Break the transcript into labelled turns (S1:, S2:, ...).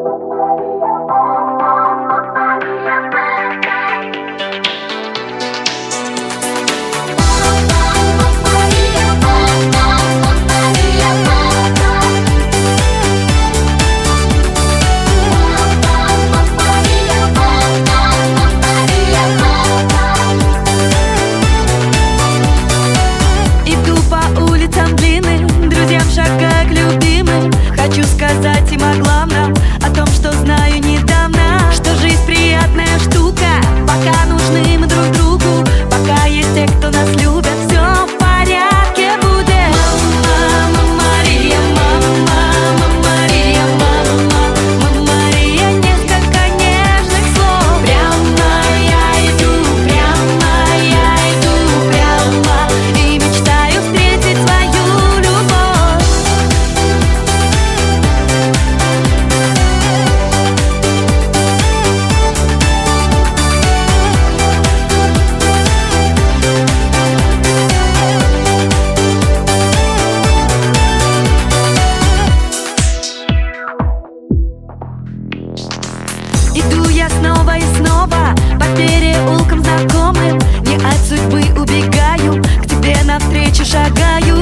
S1: Шагая к любимым, хочу сказать им о главном, о том, что знаю недавно, что жизнь приятная штука, пока нужны мы друг другу, пока есть те, кто нас любит, все в порядке будет. Мама Мария, мама Мария, мама Мария, несколько нежных слов. Прямо я иду прямо и мечтаю встретить свою любовь. Иду я снова и снова по переулкам знакомым, не от судьбы убегаю, к тебе навстречу шагаю.